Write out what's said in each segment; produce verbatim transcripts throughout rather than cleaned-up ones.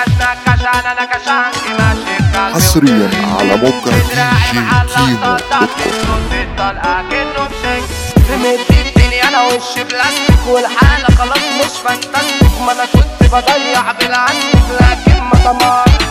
حصريا على موقع دي جي كيمو. انا وش بلاستيك والحالة خلاص مش فانتاستيك، ما انا كنت بضيع بالعستك لكن ما طمرتش.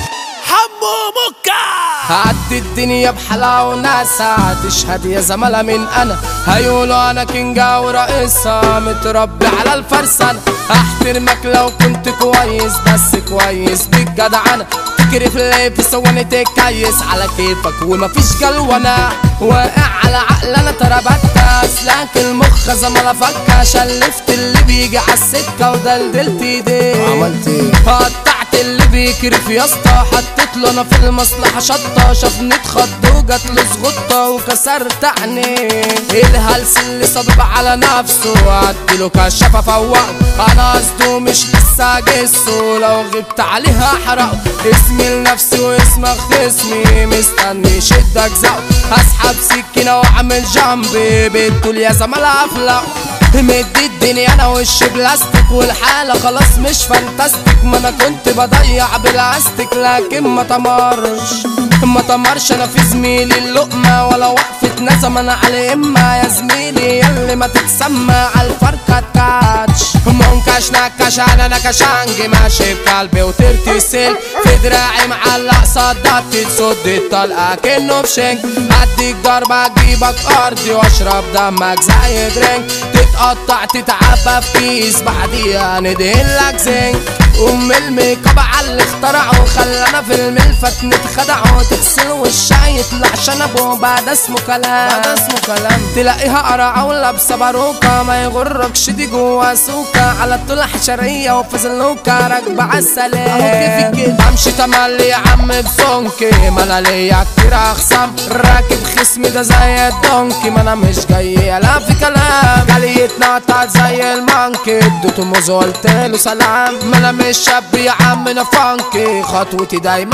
حمو مكة هعدي الدنيا بحلا وناس هتشهد يا زملاء من انا، هيقولوا انا كينجا ورئيسها متربي على الفرسانة. احترمك لو كنت كويس بس كويس بالجدعنة، تكرف ليه في ثواني تكيس على كيفك ومفيش جلونة. واقع على عقل انا تربتس لكن المخ زملاء فكة، شلفت اللي بيجي عالسكة ودلدلت ايديه. عملت ايه؟ قطعت اللي بيكرف يا اسطى، حطيت له انا في المصلحة شطة، شافني اتخض وجات له زغطة وكسرت عينيه. الهلس اللي صبب على نفسه عديله كشافة فوقه، انا قصده مش لسه جسه، لو غبت عليها احرقه. اسمي لنفسي واسمك خصمي مستني شد اجزاءه، هسحب سكينة واعمل جنبي بتقول يا زملاء افلق. مد الدنيا انا وش بلاستيك والحالة خلاص مش فانتاستيك، ما انا كنت بضيع بالعستك لكن ما طمرش ما طمرش. انا في زميلي اللقمة ولا وقفة نزم، انا على اما يا زميلي ياللي ما تتسمى على الفرقة تاتش. منكش نكش انا نكشانجي ماشي بقلبي وترتسل في دراعي معلق صدقت تصد الطلقة كأنه بشنك. هديك ضربة اجيبك ارضي واشرب دمك زي درينك، تتقطع تتعبى في كيس بعديها ندهنلك زنك. ام الميك اب على اللي اخترعه خلانا في الملفت نتخدعه، تغسل وشها يطلع شنبه بعد اسمه كلام بعد اسمه كلام. تلاقيها قرعه ولابسه باروكه، ما يغركش دي جوا سوكه، على طول حشريه وفي زلوكه راكبه عالسلام. اهو كيفك كده امشي تملي يا عم بسونكي، ما انا ليا كتير اخصام راكب خصمي ده زي الدونكي، ما انا مش جاي لا في كلام. جالي يتنطط زي المانكي اديته موز وقلتله سلام، ما انا مش شاب يا عم انا فانكي خطوتي دايما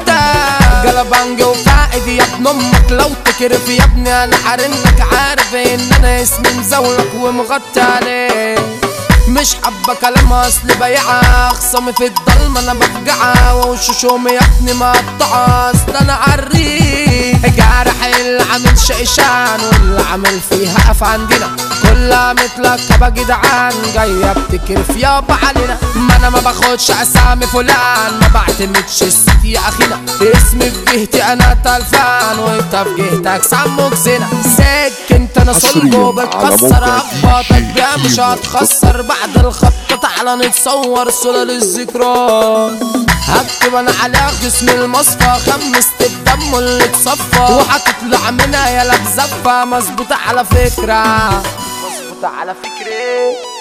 قدام. جلبانجي وفائدي يا ابن امك لو تكرف يا ابني انا حارنك، عارف ان انا اسمي مزولك ومغطي عليه. مش حابة كلام اصل بيعة خصامي في الضلمة انا بفجعة، وشوشومي يا ابني مقطعة اصل انا عريق جارح اللي عامل شقشان واللي عامل فيها قف عندنا، كلها متلكبة جدعان جاية بتكرف يابا علينا. ما انا ما باخدش اسامي فلان، ما بعتمدش الست يا اخينا، اسمي في جهتي انا تلفان وانت في جهتك سموك زنا. سك انت انا صلبه بتكسر اخباطك بيها مش هتخسر، بعد الخطة تعالى نتصور سلال الذكرى. هكتب انا على جسم المصفى خمست الدم اللي اتصفى، وهتطلع منها يالا بزفة مظبوطة على فكرة مظبوطة على فكرة.